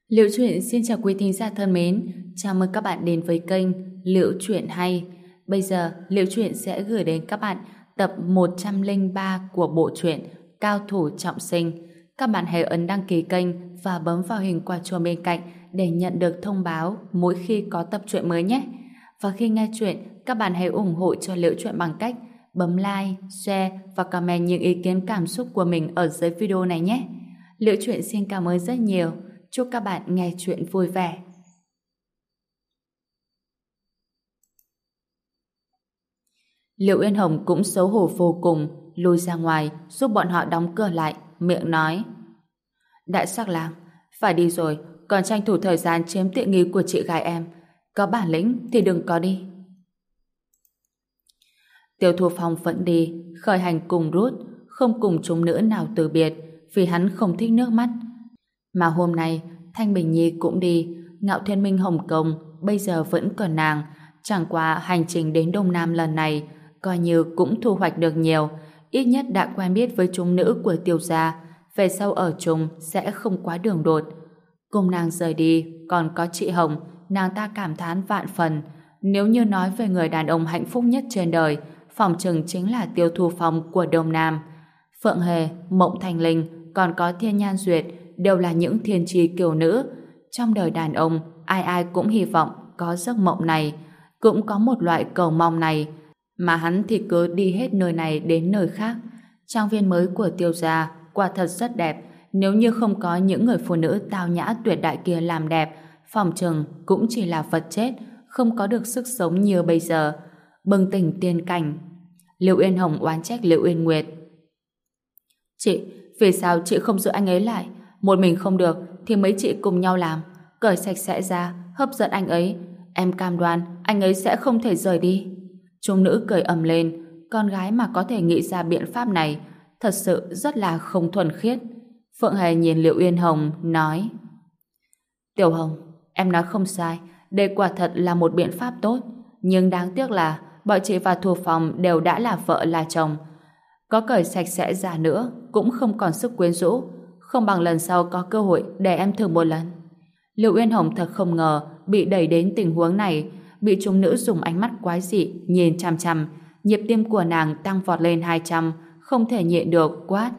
Liệu Chuyện xin chào quý thính giả thân mến, chào mừng các bạn đến với kênh Liệu Chuyện Hay. Bây giờ, Liệu Chuyện sẽ gửi đến các bạn tập 103 của bộ truyện Cao Thủ Trọng Sinh. Các bạn hãy ấn đăng ký kênh và bấm vào hình quả chuông bên cạnh để nhận được thông báo mỗi khi có tập truyện mới nhé. Và khi nghe chuyện, các bạn hãy ủng hộ cho Liệu Chuyện bằng cách bấm like, share và comment những ý kiến cảm xúc của mình ở dưới video này nhé. Liệu Chuyện xin cảm ơn rất nhiều. Chúc các bạn nghe chuyện vui vẻ. Liệu Yên Hồng cũng xấu hổ vô cùng, lùi ra ngoài giúp bọn họ đóng cửa lại, miệng nói: Đại sắc lang, phải đi rồi, còn tranh thủ thời gian chiếm tiện nghi của chị gái em. Có bản lĩnh thì đừng có đi. Tiêu Thu Phong vẫn đi, khởi hành cùng Rút, không cùng chúng nữ nào từ biệt, vì hắn không thích nước mắt. Mà hôm nay, Thanh Bình Nhi cũng đi, Ngạo Thiên Minh Hồng Kông bây giờ vẫn còn nàng, chẳng qua hành trình đến Đông Nam lần này coi như cũng thu hoạch được nhiều, ít nhất đã quen biết với chúng nữ của Tiêu gia, về sau ở chung sẽ không quá đường đột. Cùng nàng rời đi, còn có chị Hồng, nàng ta cảm thán vạn phần, nếu như nói về người đàn ông hạnh phúc nhất trên đời, phỏng chừng chính là Tiêu Thu Phong của Đông Nam. Phượng Hề, Mộng Thành Linh, còn có Thiên Nhan Duyệt đều là những thiên chi kiều nữ. Trong đời đàn ông, ai ai cũng hy vọng có giấc mộng này, cũng có một loại cầu mong này, mà hắn thì cứ đi hết nơi này đến nơi khác. Trang viên mới của Tiêu gia quả thật rất đẹp, nếu như không có những người phụ nữ tao nhã tuyệt đại kia làm đẹp, phỏng chừng cũng chỉ là vật chết, không có được sức sống như bây giờ. Bừng tỉnh tiên cảnh. Liệu Yên Hồng oán trách Liệu Yên Nguyệt: Chị, vì sao chị không giữ anh ấy lại? Một mình không được thì mấy chị cùng nhau làm, cởi sạch sẽ ra, hấp dẫn anh ấy. Em cam đoan anh ấy sẽ không thể rời đi. Chúng nữ cười ầm lên, con gái mà có thể nghĩ ra biện pháp này thật sự rất là không thuần khiết. Phượng Hề nhìn Liệu Yên Hồng nói: Tiểu Hồng, em nói không sai, đây quả thật là một biện pháp tốt, nhưng đáng tiếc là bọn chị và Thu Phong đều đã là vợ là chồng, có cởi sạch sẽ ra nữa cũng không còn sức quyến rũ, không bằng lần sau có cơ hội để em thử một lần. Liệu Uyên Hồng thật không ngờ bị đẩy đến tình huống này, bị chúng nữ dùng ánh mắt quái dị nhìn chằm chằm, nhịp tim của nàng tăng vọt lên 200, không thể nhịn được quát: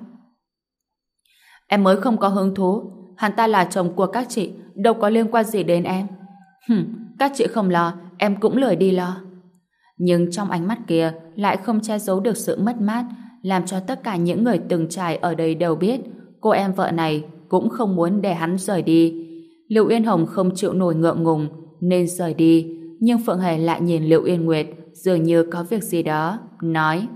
Em mới không có hứng thú, hắn ta là chồng của các chị, đâu có liên quan gì đến em. Các chị không lo, em cũng lười đi lo. Nhưng trong ánh mắt kia lại không che giấu được sự mất mát, làm cho tất cả những người từng trải ở đây đều biết cô em vợ này cũng không muốn để hắn rời đi. Liệu Yên Hồng không chịu nổi ngượng ngùng nên rời đi, nhưng Phượng Hề lại nhìn Liệu Yên Nguyệt dường như có việc gì đó, nói: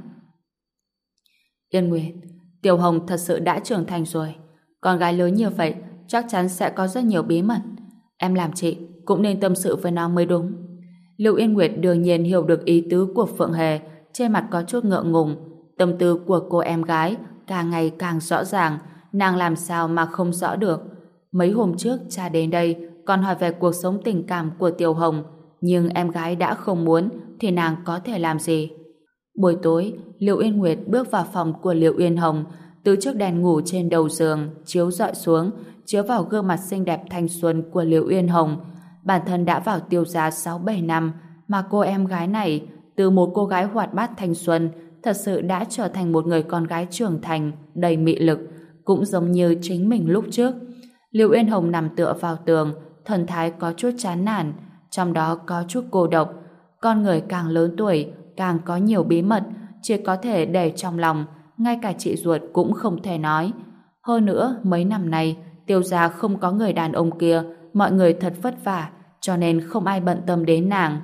Yên Nguyệt, Tiểu Hồng thật sự đã trưởng thành rồi, con gái lớn như vậy chắc chắn sẽ có rất nhiều bí mật, em làm chị cũng nên tâm sự với nó mới đúng. Liệu Yên Nguyệt đương nhiên hiểu được ý tứ của Phượng Hề, trên mặt có chút ngượng ngùng. Tâm tư của cô em gái càng ngày càng rõ ràng, nàng làm sao mà không rõ được. Mấy hôm trước cha đến đây còn hỏi về cuộc sống tình cảm của Tiểu Hồng, nhưng em gái đã không muốn thì nàng có thể làm gì. Buổi tối, Liệu Yên Nguyệt bước vào phòng của Liệu Yên Hồng, từ chiếc đèn ngủ trên đầu giường chiếu rọi xuống, chiếu vào gương mặt xinh đẹp thanh xuân của Liệu Yên Hồng. Bản thân đã vào Tiêu gia 6-7 năm, mà cô em gái này từ một cô gái hoạt bát thanh xuân thật sự đã trở thành một người con gái trưởng thành, đầy mị lực, cũng giống như chính mình lúc trước. Liệu Yên Hồng nằm tựa vào tường, thần thái có chút chán nản, trong đó có chút cô độc. Con người càng lớn tuổi, càng có nhiều bí mật, chỉ có thể để trong lòng, ngay cả chị ruột cũng không thể nói. Hơn nữa, mấy năm nay, Tiêu gia không có người đàn ông kia, mọi người thật vất vả, cho nên không ai bận tâm đến nàng.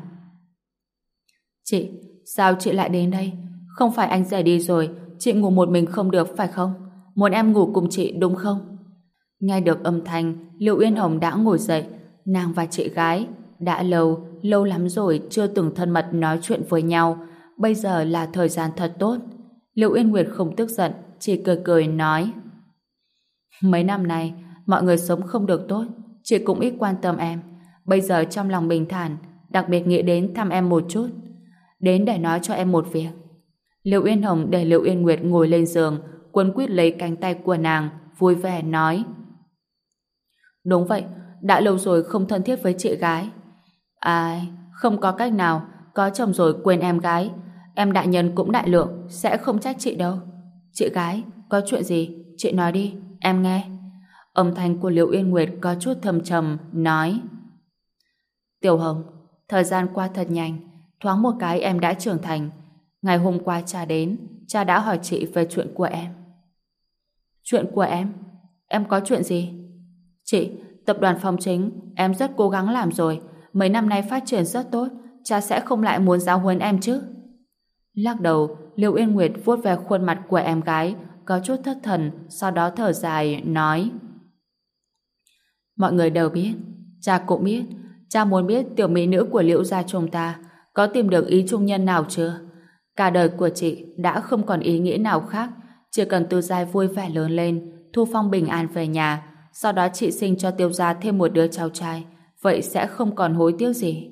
Chị, sao chị lại đến đây? Không phải anh rời đi rồi, chị ngủ một mình không được phải không? Muốn em ngủ cùng chị đúng không? Nghe được âm thanh, Liệu Yên Hồng đã ngồi dậy. Nàng và chị gái đã lâu lắm rồi chưa từng thân mật nói chuyện với nhau. Bây giờ là thời gian thật tốt. Liệu Yên Nguyệt không tức giận, chỉ cười cười nói: Mấy năm nay, mọi người sống không được tốt, chị cũng ít quan tâm em. Bây giờ trong lòng bình thản, đặc biệt nghĩ đến thăm em một chút, đến để nói cho em một việc. Liệu Yên Hồng để Liệu Yên Nguyệt ngồi lên giường, quấn quýt lấy cánh tay của nàng, vui vẻ nói: Đúng vậy, đã lâu rồi không thân thiết với chị gái. Ai, không có cách nào, có chồng rồi quên em gái. Em đại nhân cũng đại lượng, sẽ không trách chị đâu. Chị gái, có chuyện gì? Chị nói đi, em nghe. Âm thanh của Liễu Yên Nguyệt có chút thâm trầm, nói: Tiểu Hồng, thời gian qua thật nhanh, thoáng một cái em đã trưởng thành. Ngày hôm qua cha đến, cha đã hỏi chị về chuyện của em. Chuyện của em? Em có chuyện gì? Chị, tập đoàn Phong Chính, em rất cố gắng làm rồi. Mấy năm nay phát triển rất tốt, cha sẽ không lại muốn giáo huấn em chứ? Lắc đầu, Liễu Yên Nguyệt vuốt về khuôn mặt của em gái, có chút thất thần, sau đó thở dài, nói: Mọi người đều biết, cha cũng biết, cha muốn biết tiểu mỹ nữ của Liễu gia chúng ta có tìm được ý trung nhân nào chưa? Cả đời của chị đã không còn ý nghĩa nào khác, chỉ cần Tư Giai vui vẻ lớn lên, Thu Phong bình an về nhà, sau đó chị sinh cho Tiêu gia thêm một đứa cháu trai, vậy sẽ không còn hối tiếc gì.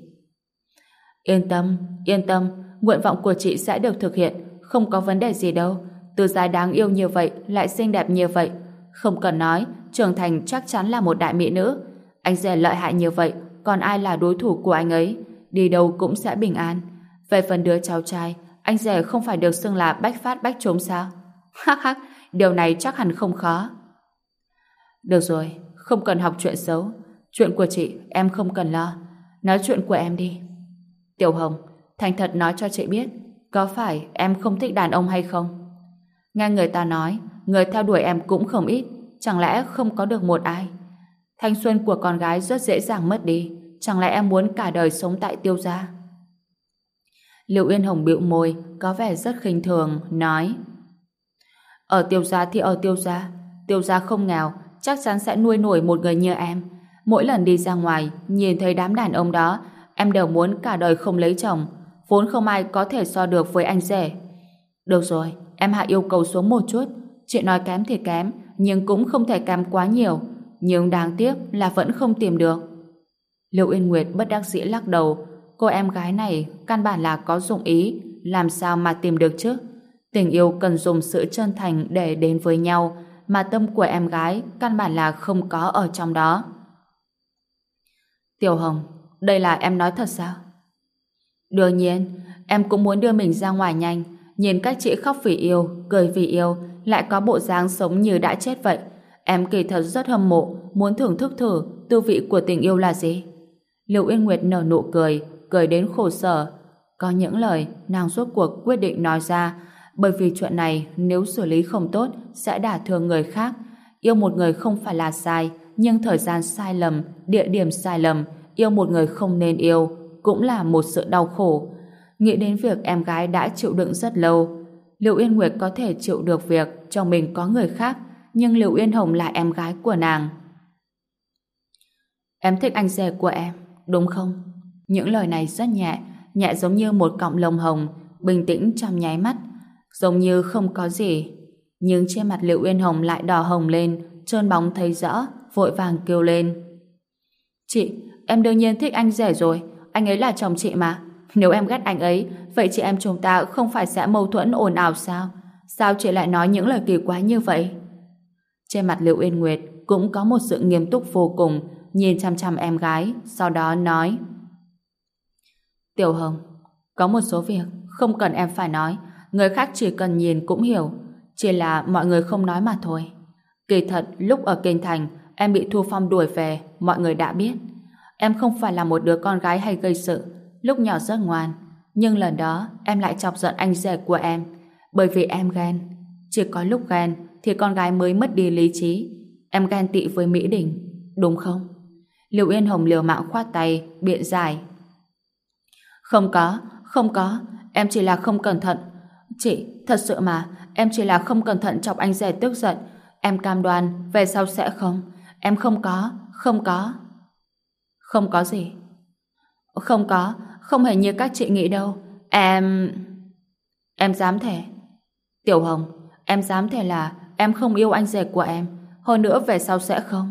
Yên tâm, nguyện vọng của chị sẽ được thực hiện, không có vấn đề gì đâu. Tư Giai đáng yêu như vậy, lại xinh đẹp như vậy, không cần nói, trưởng thành chắc chắn là một đại mỹ nữ. Anh rể lợi hại như vậy, còn ai là đối thủ của anh ấy? Đi đâu cũng sẽ bình an. Về phần đứa cháu trai, anh rể không phải được xưng là bách phát bách trúng sao? Hắc hắc, điều này chắc hẳn không khó. Được rồi, không cần học chuyện xấu. Chuyện của chị em không cần lo. Nói chuyện của em đi. Tiểu Hồng, thành thật nói cho chị biết, có phải em không thích đàn ông hay không? Nghe người ta nói, người theo đuổi em cũng không ít, chẳng lẽ không có được một ai? Thanh xuân của con gái rất dễ dàng mất đi, chẳng lẽ em muốn cả đời sống tại Tiêu gia? Liễu Yên Hồng bĩu môi, có vẻ rất khinh thường, nói: Ở Tiêu gia thì ở Tiêu gia không nghèo, chắc chắn sẽ nuôi nổi một người như em. Mỗi lần đi ra ngoài, nhìn thấy đám đàn ông đó, em đều muốn cả đời không lấy chồng, vốn không ai có thể so được với anh rể. Được rồi, em hạ yêu cầu xuống một chút, chị nói kém thì kém, nhưng cũng không thể kém quá nhiều, nhưng đáng tiếc là vẫn không tìm được. Liễu Yên Nguyệt bất đắc dĩ lắc đầu, cô em gái này căn bản là có dụng ý, làm sao mà tìm được chứ? Tình yêu cần dùng sự chân thành để đến với nhau, mà tâm của em gái căn bản là không có ở trong đó. Tiểu Hồng, đây là em nói thật sao? Đương nhiên, em cũng muốn đưa mình ra ngoài nhanh, nhìn cách chị khóc vì yêu, cười vì yêu, lại có bộ dáng sống như đã chết vậy. Em kỳ thật rất hâm mộ, muốn thưởng thức thử tư vị của tình yêu là gì. Liễu Yên Nguyệt nở nụ cười, cười đến khổ sở. Có những lời nàng rốt cuộc quyết định nói ra, bởi vì chuyện này nếu xử lý không tốt sẽ đả thương người khác. Yêu một người không phải là sai, nhưng thời gian sai lầm, địa điểm sai lầm, yêu một người không nên yêu cũng là một sự đau khổ. Nghĩ đến việc em gái đã chịu đựng rất lâu, Liễu Yên Nguyệt có thể chịu được việc chồng mình có người khác, nhưng Liễu Yên Hồng là em gái của nàng. Em thích anh rể của em, đúng không? Những lời này rất nhẹ, nhẹ giống như một cọng lông hồng, bình tĩnh trong nháy mắt, giống như không có gì. Nhưng trên mặt Liễu Yên Hồng lại đỏ hồng lên, trơn bóng thấy rõ, vội vàng kêu lên: Chị, em đương nhiên thích anh rể rồi, anh ấy là chồng chị mà. Nếu em ghét anh ấy, vậy chị em chúng ta không phải sẽ mâu thuẫn ồn ào sao? Sao chị lại nói những lời kỳ quái như vậy? Trên mặt Liễu Yên Nguyệt cũng có một sự nghiêm túc vô cùng, nhìn chăm chăm em gái, sau đó nói: Tiểu Hồng, có một số việc không cần em phải nói, người khác chỉ cần nhìn cũng hiểu, chỉ là mọi người không nói mà thôi. Kỳ thật, lúc ở Kinh Thành, em bị Thu Phong đuổi về, mọi người đã biết. Em không phải là một đứa con gái hay gây sự, lúc nhỏ rất ngoan, nhưng lần đó em lại chọc giận anh rể của em, bởi vì em ghen. Chỉ có lúc ghen thì con gái mới mất đi lý trí. Em ghen tị với Mỹ Đình, đúng không? Liễu Yên Hồng liều mạng khoát tay, biện giải: không có, em chỉ là không cẩn thận. Chị, thật sự mà, em chỉ là không cẩn thận chọc anh rể tức giận. Em cam đoan về sau sẽ không. Em không có. Không có gì? Không có, không hề như các chị nghĩ đâu. Em dám thề. Tiểu Hồng, em dám thề là em không yêu anh rể của em, hơn nữa về sau sẽ không.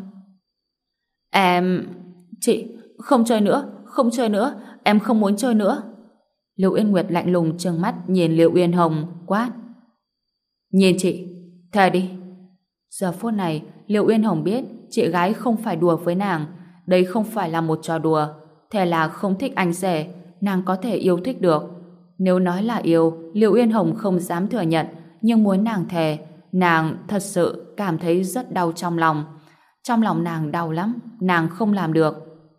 Chị, không chơi nữa, em không muốn chơi nữa. Liễu Yên Nguyệt lạnh lùng trừng mắt nhìn Liễu Yên Hồng, quát: Nhìn chị, thề đi. Giờ phút này, Liễu Yên Hồng biết chị gái không phải đùa với nàng, đây không phải là một trò đùa. Thế là không thích anh rể, nàng có thể yêu thích được. Nếu nói là yêu, Liệu Uyên Hồng không dám thừa nhận, nhưng muốn nàng thề, nàng thật sự cảm thấy rất đau trong lòng. Trong lòng nàng đau lắm, nàng không làm được.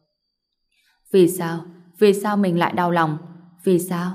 Vì sao? Vì sao mình lại đau lòng? Vì sao?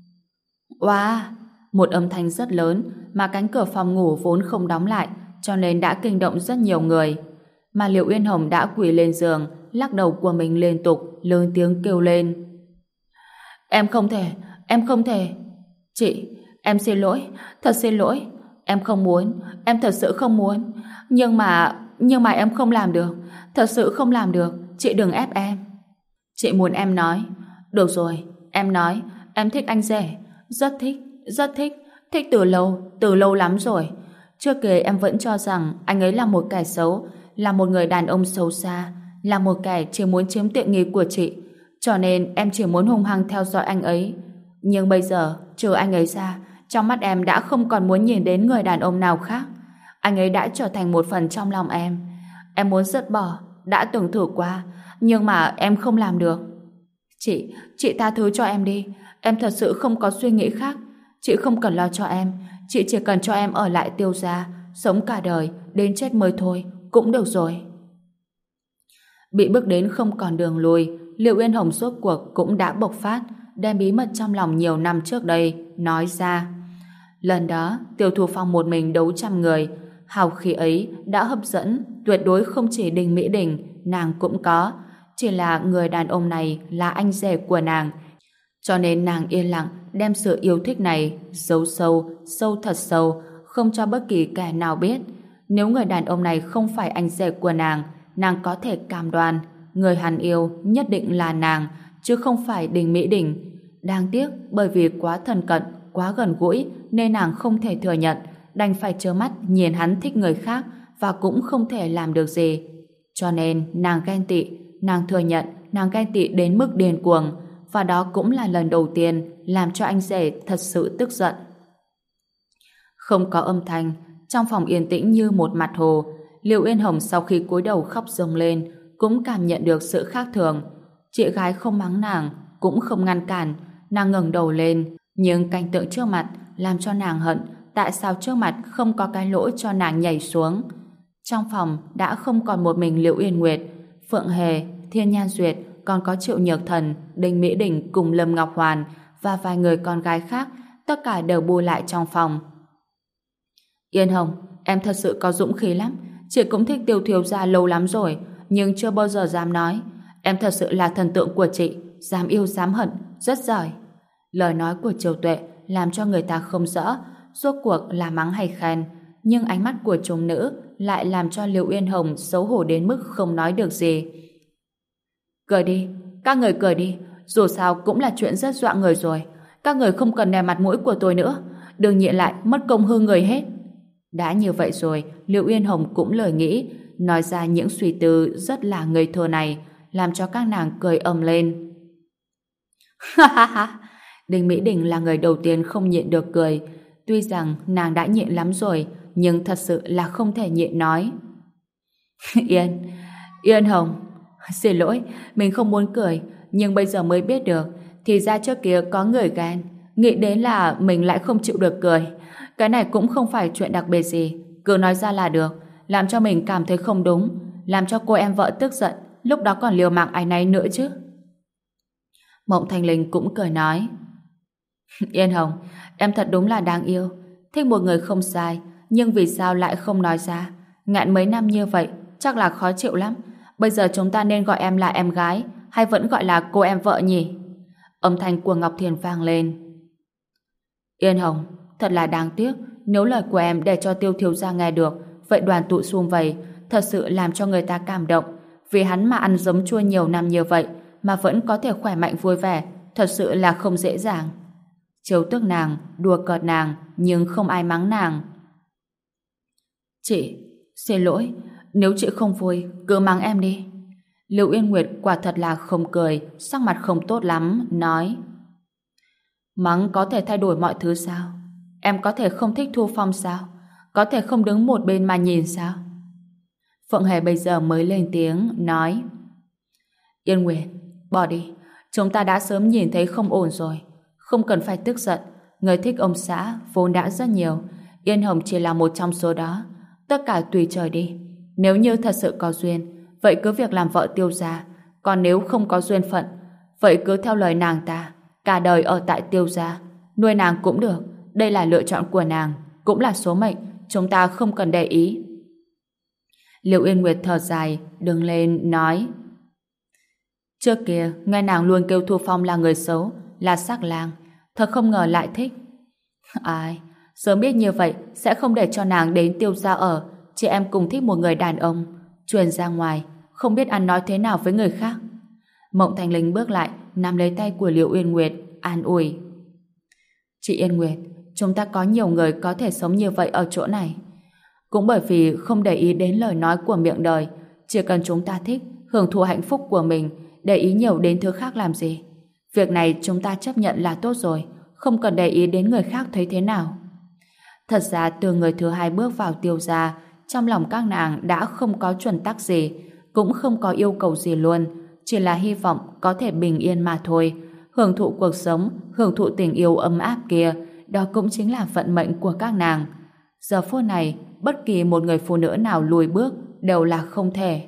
Wow! Một âm thanh rất lớn mà cánh cửa phòng ngủ vốn không đóng lại cho nên đã kinh động rất nhiều người. Mà Liệu Uyên Hồng đã quỳ lên giường, lắc đầu của mình liên tục, lớn tiếng kêu lên. Em không thể, em không thể. Chị, em xin lỗi, thật xin lỗi. Em không muốn, em thật sự không muốn. Nhưng mà em không làm được, thật sự không làm được. Chị đừng ép em. Chị muốn em nói. Được rồi, em nói, em thích anh rể. Rất thích, thích từ lâu lắm rồi. Trước kia em vẫn cho rằng anh ấy là một kẻ xấu, là một người đàn ông xấu xa, là một kẻ chỉ muốn chiếm tiện nghi của chị. Cho nên em chỉ muốn hung hăng theo dõi anh ấy. Nhưng bây giờ, trừ anh ấy ra, trong mắt em đã không còn muốn nhìn đến người đàn ông nào khác. Anh ấy đã trở thành một phần trong lòng em. Em muốn dứt bỏ, đã từng thử qua, nhưng mà em không làm được. Chị tha thứ cho em đi. Em thật sự không có suy nghĩ khác. Chị không cần lo cho em. Chị chỉ cần cho em ở lại Tiêu gia, sống cả đời, đến chết mới thôi, cũng được rồi. Bị bước đến không còn đường lui, Liệu Uyên Hồng rốt cuộc cũng đã bộc phát, đem bí mật trong lòng nhiều năm trước đây nói ra. Lần đó, Tiêu Thu Phong một mình đấu trăm người, hào khí ấy đã hấp dẫn, tuyệt đối không chỉ Đinh Mỹ Đình, nàng cũng có, chỉ là người đàn ông này là anh rể của nàng, cho nên nàng yên lặng đem sự yêu thích này giấu sâu, sâu thật sâu, không cho bất kỳ kẻ nào biết. Nếu người đàn ông này không phải anh rể của nàng có thể cam đoan người hắn yêu nhất định là nàng, chứ không phải Đinh Mỹ Đình. Đáng tiếc bởi vì quá thân cận, quá gần gũi nên nàng không thể thừa nhận, đành phải trơ mắt nhìn hắn thích người khác và cũng không thể làm được gì. Cho nên nàng ghen tị, nàng thừa nhận nàng ghen tị đến mức điên cuồng, và đó cũng là lần đầu tiên làm cho anh rể thật sự tức giận. Không có âm thanh, trong phòng yên tĩnh như một mặt hồ. Liệu Uyên Hồng sau khi cúi đầu khóc ròng lên cũng cảm nhận được sự khác thường. Chị gái không mắng nàng, cũng không ngăn cản. Nàng ngẩng đầu lên, nhưng cảnh tượng trước mặt làm cho nàng hận tại sao trước mặt không có cái lỗ cho nàng nhảy xuống. Trong phòng đã không còn một mình Liễu Uyên Nguyệt, Phượng Hề, Thiên Nhan Duyệt, còn có Triệu Nhược Thần, Đinh Mỹ Đình cùng Lâm Ngọc Hoàn và vài người con gái khác, tất cả đều bu lại trong phòng. Yên Hồng, em thật sự có dũng khí lắm. Chị cũng thích Tiêu thiếu gia lâu lắm rồi, nhưng chưa bao giờ dám nói. Em thật sự là thần tượng của chị, dám yêu dám hận, rất giỏi. Lời nói của Triều Tuệ làm cho người ta không rõ rốt cuộc là mắng hay khen, nhưng ánh mắt của chúng nữ lại làm cho Liễu Uyên Hồng xấu hổ đến mức không nói được gì. Cười đi, các người cười đi, dù sao cũng là chuyện rất dọa người rồi. Các người không cần nể mặt mũi của tôi nữa, đừng nhịn lại mất công hư người hết. Đã như vậy rồi, Liễu Uyên Hồng cũng lời nghĩ, nói ra những suy tư rất là ngây thơ này, làm cho các nàng cười ầm lên. Ha ha ha! Đinh Mỹ Đình là người đầu tiên không nhịn được cười. Tuy rằng nàng đã nhịn lắm rồi, nhưng thật sự là không thể nhịn nói. Yên Hồng, xin lỗi, mình không muốn cười, nhưng bây giờ mới biết được, thì ra trước kia có người ghen, nghĩ đến là mình lại không chịu được cười. Cái này cũng không phải chuyện đặc biệt gì, cứ nói ra là được, làm cho mình cảm thấy không đúng, làm cho cô em vợ tức giận, lúc đó còn liều mạng áy náy nữa chứ. Mộng Thanh Linh cũng cười nói. Yên Hồng, em thật đúng là đáng yêu, thích một người không sai, nhưng vì sao lại không nói ra? Ngạn mấy năm như vậy, chắc là khó chịu lắm. Bây giờ chúng ta nên gọi em là em gái, hay vẫn gọi là cô em vợ nhỉ? Âm thanh của Ngọc Thiền vang lên. Yên Hồng, thật là đáng tiếc, nếu lời của em để cho Tiêu thiếu gia nghe được, vậy đoàn tụ sum vầy, thật sự làm cho người ta cảm động. Vì hắn mà ăn giấm chua nhiều năm như vậy, mà vẫn có thể khỏe mạnh vui vẻ, thật sự là không dễ dàng. Trêu tức nàng, đùa cợt nàng, nhưng không ai mắng nàng. Chị, xin lỗi, nếu chị không vui, cứ mắng em đi. Liễu Uyên Nguyệt quả thật là không cười, sắc mặt không tốt lắm, nói. Mắng có thể thay đổi mọi thứ sao? Em có thể không thích Thu Phong sao? Có thể không đứng một bên mà nhìn sao? Phượng Hề bây giờ mới lên tiếng, nói. Yên Nguyệt, bỏ đi. Chúng ta đã sớm nhìn thấy không ổn rồi. Không cần phải tức giận. Người thích ông xã vốn đã rất nhiều. Yên Hồng chỉ là một trong số đó. Tất cả tùy trời đi. Nếu như thật sự có duyên, vậy cứ việc làm vợ Tiêu gia. Còn nếu không có duyên phận, vậy cứ theo lời nàng ta, cả đời ở tại Tiêu gia. Nuôi nàng cũng được. Đây là lựa chọn của nàng, cũng là số mệnh. Chúng ta không cần để ý. Liệu Yên Nguyệt thở dài, đứng lên nói: trước kia nghe nàng luôn kêu Thu Phong là người xấu, là sắc lang, thật không ngờ lại thích. Ai, sớm biết như vậy sẽ không để cho nàng đến Tiêu gia ở. Chị em cùng thích một người đàn ông, truyền ra ngoài không biết ăn nói thế nào với người khác. Mộng Thanh Linh bước lại, nắm lấy tay của Liệu Yên Nguyệt, an ủi: chị Yên Nguyệt, chúng ta có nhiều người có thể sống như vậy ở chỗ này. Cũng bởi vì không để ý đến lời nói của miệng đời, chỉ cần chúng ta thích, hưởng thụ hạnh phúc của mình, để ý nhiều đến thứ khác làm gì. Việc này chúng ta chấp nhận là tốt rồi, không cần để ý đến người khác thấy thế nào. Thật ra từ người thứ hai bước vào Tiêu gia, trong lòng các nàng đã không có chuẩn tắc gì, cũng không có yêu cầu gì luôn, chỉ là hy vọng có thể bình yên mà thôi, hưởng thụ cuộc sống, hưởng thụ tình yêu ấm áp kia, đó cũng chính là vận mệnh của các nàng. Giờ phút này, bất kỳ một người phụ nữ nào lùi bước đều là không thể.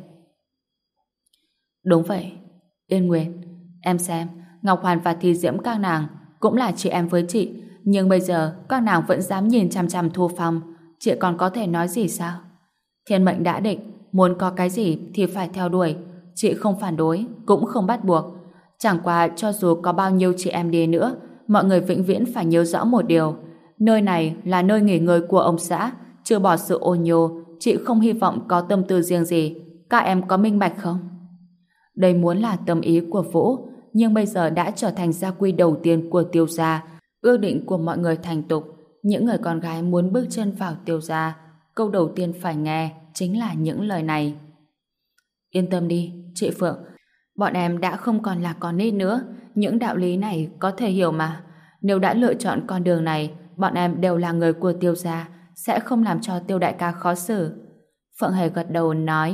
Đúng vậy, Yên Nguyệt, em xem, Ngọc Hoàn và Thi Diễm các nàng cũng là chị em với chị, nhưng bây giờ các nàng vẫn dám nhìn chằm chằm Thu Phong, chị còn có thể nói gì sao? Thiên mệnh đã định, muốn có cái gì thì phải theo đuổi, chị không phản đối, cũng không bắt buộc. Chẳng qua cho dù có bao nhiêu chị em đi nữa, mọi người vĩnh viễn phải nhớ rõ một điều, nơi này là nơi nghỉ ngơi của ông xã, trừ bỏ sự ôn nhô, chị không hy vọng có tâm tư riêng gì. Các em có minh bạch không? Đây muốn là tâm ý của Vũ, nhưng bây giờ đã trở thành gia quy đầu tiên của Tiêu gia, ước định của mọi người thành tục. Những người con gái muốn bước chân vào Tiêu gia, câu đầu tiên phải nghe chính là những lời này. Yên tâm đi, chị Phượng, bọn em đã không còn là con nít nữa, những đạo lý này có thể hiểu mà. Nếu đã lựa chọn con đường này, bọn em đều là người của Tiêu gia, sẽ không làm cho Tiêu đại ca khó xử. Phượng Hề gật đầu nói: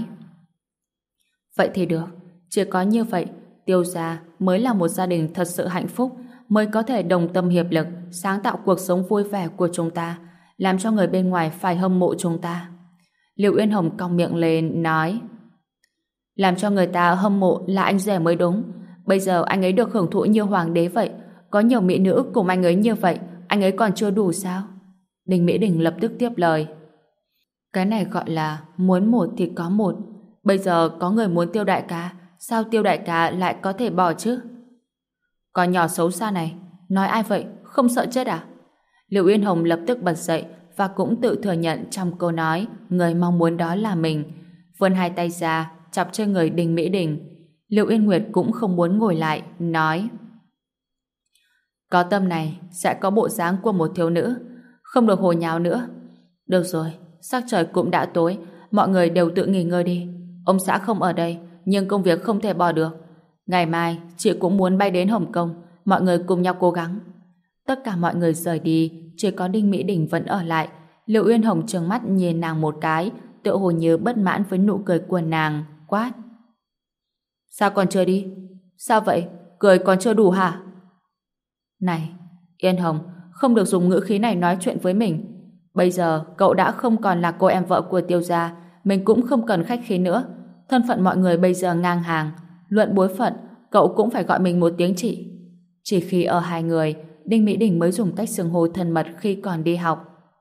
vậy thì được, chỉ có như vậy Tiêu gia mới là một gia đình thật sự hạnh phúc, mới có thể đồng tâm hiệp lực sáng tạo cuộc sống vui vẻ của chúng ta, làm cho người bên ngoài phải hâm mộ chúng ta. Liệu Uyên Hồng cong miệng lên nói: làm cho người ta hâm mộ là anh rể mới đúng. Bây giờ anh ấy được hưởng thụ như hoàng đế vậy, có nhiều mỹ nữ cùng anh ấy như vậy, anh ấy còn chưa đủ sao? Đinh Mỹ Đình lập tức tiếp lời: cái này gọi là muốn một thì có một. Bây giờ có người muốn Tiêu đại ca, sao Tiêu đại ca lại có thể bỏ chứ? Con nhỏ xấu xa này, nói ai vậy, không sợ chết à? Liệu Uyên Hồng lập tức bật dậy và cũng tự thừa nhận trong câu nói người mong muốn đó là mình. Vươn hai tay ra chọc trên người Đinh Mỹ Đình. Liệu Yên Nguyệt cũng không muốn ngồi lại, nói: có tâm này sẽ có bộ dáng của một thiếu nữ, không được hồ nháo nữa. Được rồi, sắc trời cũng đã tối, mọi người đều tự nghỉ ngơi đi. Ông xã không ở đây, nhưng công việc không thể bỏ được. Ngày mai chị cũng muốn bay đến Hồng Kông, mọi người cùng nhau cố gắng. Tất cả mọi người rời đi, chỉ có Đinh Mỹ Đình vẫn ở lại. Liệu Uyên Hồng trừng mắt nhìn nàng một cái, tựa hồ như bất mãn với nụ cười của nàng, quát: sao còn chưa đi? Sao vậy? Cười còn chưa đủ hả? Này, Yên Hồng, không được dùng ngữ khí này nói chuyện với mình. Bây giờ cậu đã không còn là cô em vợ của Tiêu gia, mình cũng không cần khách khí nữa. Thân phận mọi người bây giờ ngang hàng, luận bối phận, cậu cũng phải gọi mình một tiếng chị. Chỉ khi ở hai người, Đinh Mỹ Đình mới dùng cách xưng hô thân mật khi còn đi học.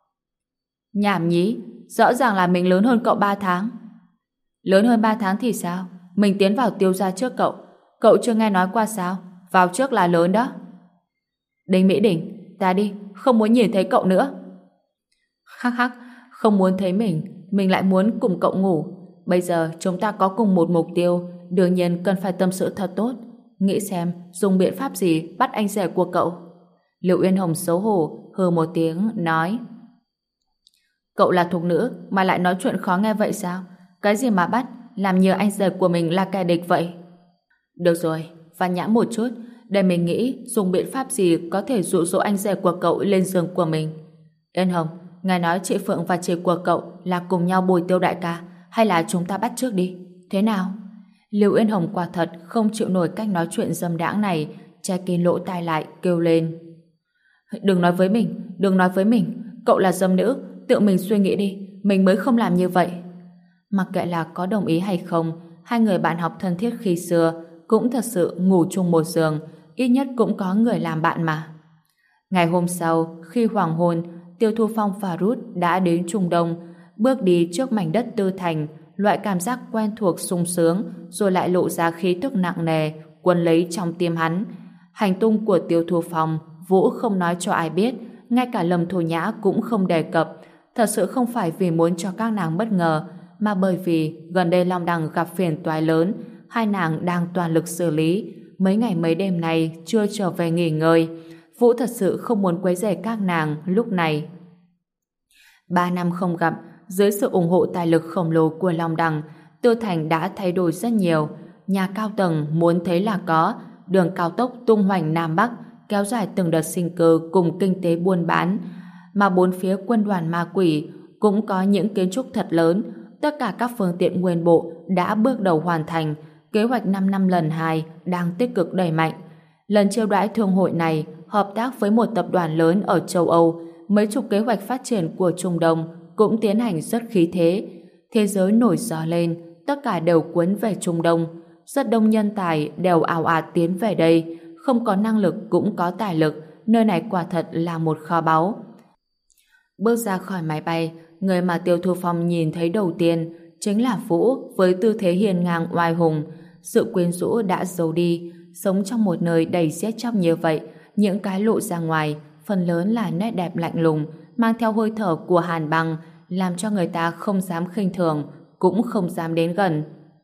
Nhảm nhí, rõ ràng là mình lớn hơn cậu 3 tháng. Lớn hơn 3 tháng thì sao? Mình tiến vào Tiêu gia trước cậu. Cậu chưa nghe nói qua sao? Vào trước là lớn đó. Đinh Mỹ Đình, ta đi, không muốn nhìn thấy cậu nữa. Hắc hắc, không muốn thấy mình lại muốn cùng cậu ngủ. Bây giờ chúng ta có cùng một mục tiêu, đương nhiên cần phải tâm sự thật tốt. Nghĩ xem dùng biện pháp gì bắt anh rể của cậu. Liệu Uyên Hồng xấu hổ hừ một tiếng nói: cậu là thục nữ mà lại nói chuyện khó nghe vậy sao? Cái gì mà bắt, làm như anh rể của mình là kẻ địch vậy? Được rồi, văn nhã một chút, để mình nghĩ dùng biện pháp gì có thể dụ dỗ anh rể của cậu lên giường của mình. Yên Hồng, ngài nói chị Phượng và chị của cậu là cùng nhau bồi Tiêu đại ca, hay là chúng ta bắt trước đi? Thế nào? Lưu Yên Hồng quả thật không chịu nổi cách nói chuyện dâm đãng này, che kín lỗ tai lại kêu lên. Đừng nói với mình, đừng nói với mình, cậu là dâm nữ, tự mình suy nghĩ đi, mình mới không làm như vậy. Mặc kệ là có đồng ý hay không, hai người bạn học thân thiết khi xưa cũng thật sự ngủ chung một giường, ít nhất cũng có người làm bạn mà. Ngày hôm sau, khi hoàng hôn, Tiêu Thu Phong và Ruth đã đến Trung Đông, bước đi trước mảnh đất Tư Thành, loại cảm giác quen thuộc sung sướng, rồi lại lộ ra khí tức nặng nề, quấn lấy trong tim hắn. Hành tung của Tiêu Thu Phong, Vũ không nói cho ai biết, ngay cả Lâm Thu Nhã cũng không đề cập. Thật sự không phải vì muốn cho các nàng bất ngờ, mà bởi vì gần đây Long Đằng gặp phiền toái lớn, hai nàng đang toàn lực xử lý. Mấy ngày mấy đêm này chưa trở về nghỉ ngơi. Vũ thật sự không muốn quấy rầy các nàng lúc này. 3 năm không gặp, dưới sự ủng hộ tài lực khổng lồ của Long Đằng, Tư Thành đã thay đổi rất nhiều. Nhà cao tầng muốn thấy là có, đường cao tốc tung hoành Nam Bắc, kéo dài từng đợt sinh cơ cùng kinh tế buôn bán. Mà bốn phía quân đoàn ma quỷ cũng có những kiến trúc thật lớn. Tất cả các phương tiện nguyên bộ đã bước đầu hoàn thành. Kế hoạch 5 năm lần 2 đang tích cực đẩy mạnh. Lần chiêu đãi thương hội này hợp tác với một tập đoàn lớn ở châu Âu. Mấy chục kế hoạch phát triển của Trung Đông cũng tiến hành rất khí thế. Thế giới nổi gió lên, tất cả đều cuốn về Trung Đông. Rất đông nhân tài đều ào ạt tiến về đây. Không có năng lực cũng có tài lực. Nơi này quả thật là một kho báu. Bước ra khỏi máy bay, người mà Tiêu Thu Phong nhìn thấy đầu tiên chính là Vũ với tư thế hiền ngang oai hùng. Sự quyến rũ đã giấu đi. Sống trong một nơi đầy giết chóc như vậy, những cái lộ ra ngoài phần lớn là nét đẹp lạnh lùng, mang theo hơi thở của hàn băng, làm cho người ta không dám khinh thường, cũng không dám đến gần.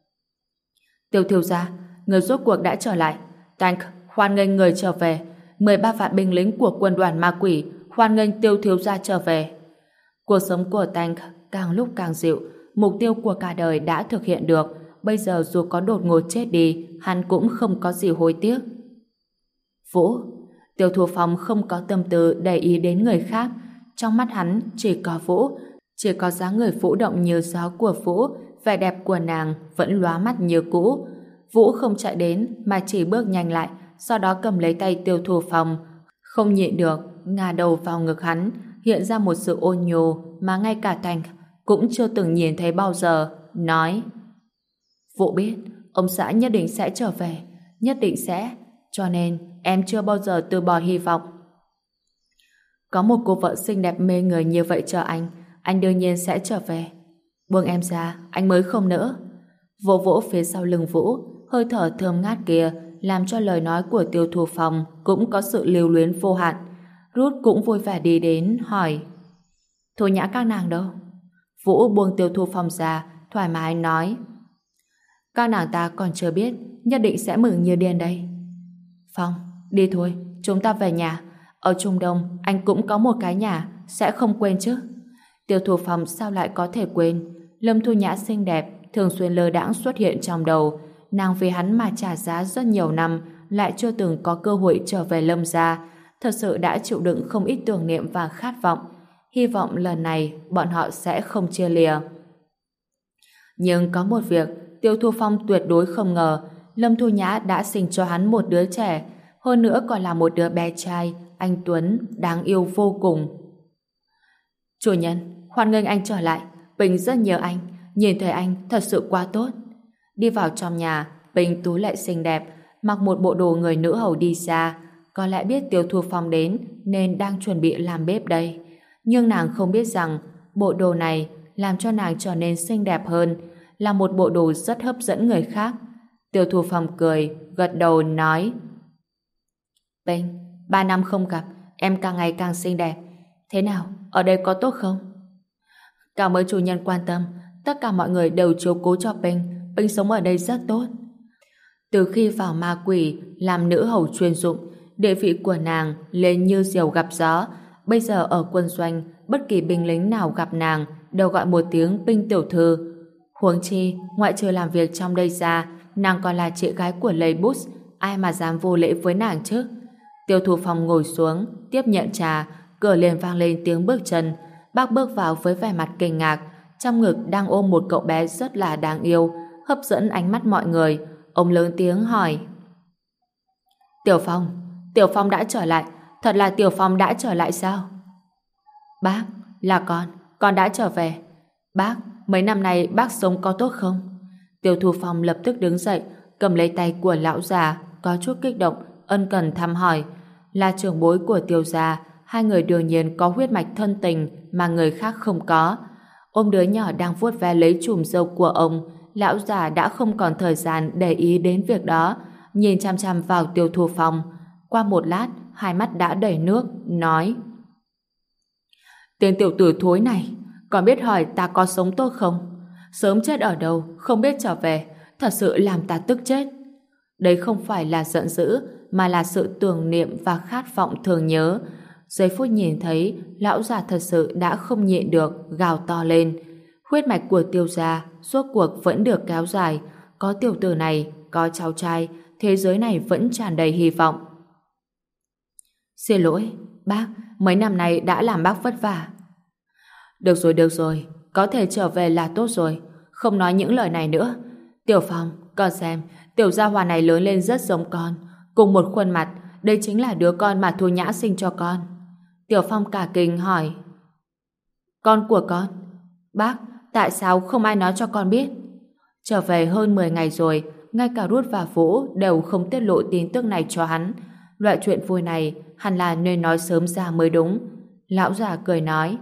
Tiêu thiếu gia, người rốt cuộc đã trở lại. Tank, hoan nghênh người trở về. 13 vạn binh lính của quân đoàn ma quỷ, hoan nghênh Tiêu thiếu gia trở về. Cuộc sống của Tank càng lúc càng dịu, mục tiêu của cả đời đã thực hiện được. Bây giờ dù có đột ngột chết đi, hắn cũng không có gì hối tiếc. Vũ, Tiêu Thu Phong không có tâm tư để ý đến người khác. Trong mắt hắn chỉ có Vũ, chỉ có dáng người vũ động như gió của Vũ, vẻ đẹp của nàng vẫn lóa mắt như cũ. Vũ không chạy đến mà chỉ bước nhanh lại, sau đó cầm lấy tay Tiêu Thu Phong, không nhịn được ngả đầu vào ngực hắn, hiện ra một sự ôn nhu mà ngay cả Thành cũng chưa từng nhìn thấy bao giờ, nói: Vũ biết ông xã nhất định sẽ trở về, nhất định sẽ, cho nên em chưa bao giờ từ bỏ hy vọng. Có một cô vợ xinh đẹp mê người như vậy chờ anh đương nhiên sẽ trở về. Buông em ra, anh mới không nỡ. Vỗ vỗ phía sau lưng Vũ, hơi thở thơm ngát kia làm cho lời nói của Tiêu Thu Phong cũng có sự lưu luyến vô hạn. Ruth cũng vui vẻ đi đến hỏi: Thu Nhã các nàng đâu? Vũ buông Tiêu Thu Phong ra, thoải mái nói: Các nàng ta còn chưa biết, nhất định sẽ mừng như điên đây. Phong, đi thôi, chúng ta về nhà. Ở Trung Đông, anh cũng có một cái nhà, sẽ không quên chứ. Tiêu Thu Phong sao lại có thể quên? Lâm Thu Nhã xinh đẹp, thường xuyên lơ đãng xuất hiện trong đầu. Nàng vì hắn mà trả giá rất nhiều năm, lại chưa từng có cơ hội trở về Lâm gia. Thật sự đã chịu đựng không ít tưởng niệm và khát vọng. Hy vọng lần này bọn họ sẽ không chia lìa. Nhưng có một việc Tiêu Thu Phong tuyệt đối không ngờ, Lâm Thu Nhã đã sinh cho hắn một đứa trẻ, hơn nữa còn là một đứa bé trai, anh tuấn, đáng yêu vô cùng. Chủ nhân, hoan nghênh anh trở lại. Bình rất nhớ anh, nhìn thấy anh thật sự quá tốt. Đi vào trong nhà, Bình tú lệ xinh đẹp, mặc một bộ đồ người nữ hầu đi ra. Có lẽ biết Tiêu Thu Phong đến nên đang chuẩn bị làm bếp đây. Nhưng nàng không biết rằng bộ đồ này làm cho nàng trở nên xinh đẹp hơn, là một bộ đồ rất hấp dẫn người khác. Tiêu Thu Phong cười, gật đầu nói: Bình, 3 năm không gặp, em càng ngày càng xinh đẹp. Thế nào, ở đây có tốt không? Cảm ơn chủ nhân quan tâm, tất cả mọi người đều chiếu cố cho Bình. Bình sống ở đây rất tốt. Từ khi vào ma quỷ làm nữ hầu chuyên dụng, địa vị của nàng lên như diều gặp gió. Bây giờ ở quân doanh, bất kỳ binh lính nào gặp nàng đều gọi một tiếng Bình tiểu thư. Huống chi, ngoại trừ làm việc trong đây ra, nàng còn là chị gái của Lê Bút, ai mà dám vô lễ với nàng chứ? Tiêu Thu Phong ngồi xuống, tiếp nhận trà, cửa liền vang lên tiếng bước chân. Bác bước vào với vẻ mặt kinh ngạc, trong ngực đang ôm một cậu bé rất là đáng yêu, hấp dẫn ánh mắt mọi người. Ông lớn tiếng hỏi: Tiểu Phong đã trở lại, thật là Tiểu Phong đã trở lại sao? Bác, là con đã trở về. Bác, mấy năm nay bác sống có tốt không? Tiêu Thu Phong lập tức đứng dậy, cầm lấy tay của lão già, có chút kích động, ân cần thăm hỏi. Là trưởng bối của Tiêu gia, hai người đương nhiên có huyết mạch thân tình mà người khác không có. Ôm đứa nhỏ đang vuốt ve lấy chùm râu của ông, lão già đã không còn thời gian để ý đến việc đó, nhìn chăm chăm vào Tiêu Thu Phong. Qua một lát, hai mắt đã đầy nước, nói: Tên tiểu tử thối này, còn biết hỏi ta có sống tốt không? Sớm chết ở đâu, không biết trở về, thật sự làm ta tức chết. Đây không phải là giận dữ, mà là sự tưởng niệm và khát vọng thường nhớ. Giây phút nhìn thấy, lão già thật sự đã không nhịn được, gào to lên. Huyết mạch của Tiêu gia suốt cuộc vẫn được kéo dài. Có tiểu tử này, có cháu trai, thế giới này vẫn tràn đầy hy vọng. Xin lỗi, bác, mấy năm nay đã làm bác vất vả. Được rồi, có thể trở về là tốt rồi, không nói những lời này nữa. Tiểu Phong, con xem, tiểu gia hỏa này lớn lên rất giống con, cùng một khuôn mặt, đây chính là đứa con mà Thu Nhã sinh cho con. Tiểu Phong cả kinh hỏi: Con của con? Bác, tại sao không ai nói cho con biết? Trở về hơn 10 ngày rồi, ngay cả Rút và Vũ đều không tiết lộ tin tức này cho hắn. Loại chuyện vui này hẳn là nên nói sớm ra mới đúng. Lão già cười nói: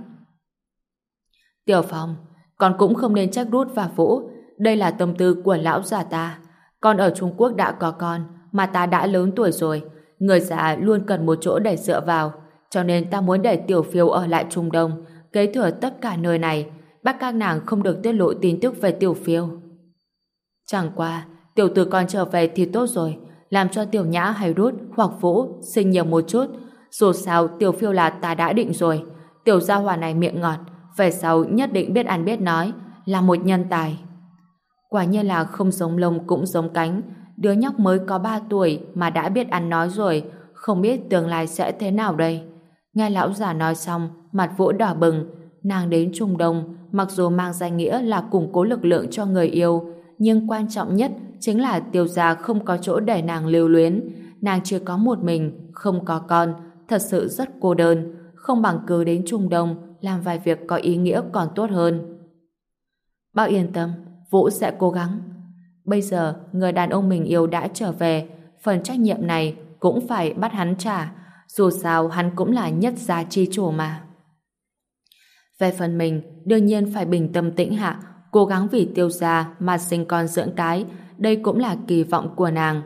Tiểu Phong, con cũng không nên trách Rút và Vũ. Đây là tâm tư của lão già ta. Con ở Trung Quốc đã có con, mà ta đã lớn tuổi rồi. Người già luôn cần một chỗ để dựa vào. Cho nên ta muốn để Tiểu Phiêu ở lại Trung Đông, kế thừa tất cả nơi này. Bắt các nàng không được tiết lộ tin tức về Tiểu Phiêu. Chẳng qua, tiểu tử con trở về thì tốt rồi. Làm cho Tiểu Nhã hay Rút hoặc Vũ sinh nhiều một chút. Dù sao Tiểu Phiêu là ta đã định rồi. Tiểu gia hỏa này miệng ngọt, về sau nhất định biết ăn biết nói, là một nhân tài. Quả nhiên là không giống lông cũng giống cánh. Đứa nhóc mới có 3 tuổi mà đã biết ăn nói rồi, không biết tương lai sẽ thế nào đây. Nghe lão già nói xong, mặt Vũ đỏ bừng. Nàng đến Trung Đông, mặc dù mang danh nghĩa là củng cố lực lượng cho người yêu, nhưng quan trọng nhất chính là Tiêu gia không có chỗ để nàng lưu luyến. Nàng chỉ có một mình, không có con, thật sự rất cô đơn, không bằng cứ đến Trung Đông làm vài việc có ý nghĩa còn tốt hơn. Bác yên tâm, Vũ sẽ cố gắng. Bây giờ, người đàn ông mình yêu đã trở về, phần trách nhiệm này cũng phải bắt hắn trả, dù sao hắn cũng là nhất gia chi chủ mà. Về phần mình, đương nhiên phải bình tâm tĩnh hạ, cố gắng vì Tiêu gia mà sinh con dưỡng cái, đây cũng là kỳ vọng của nàng.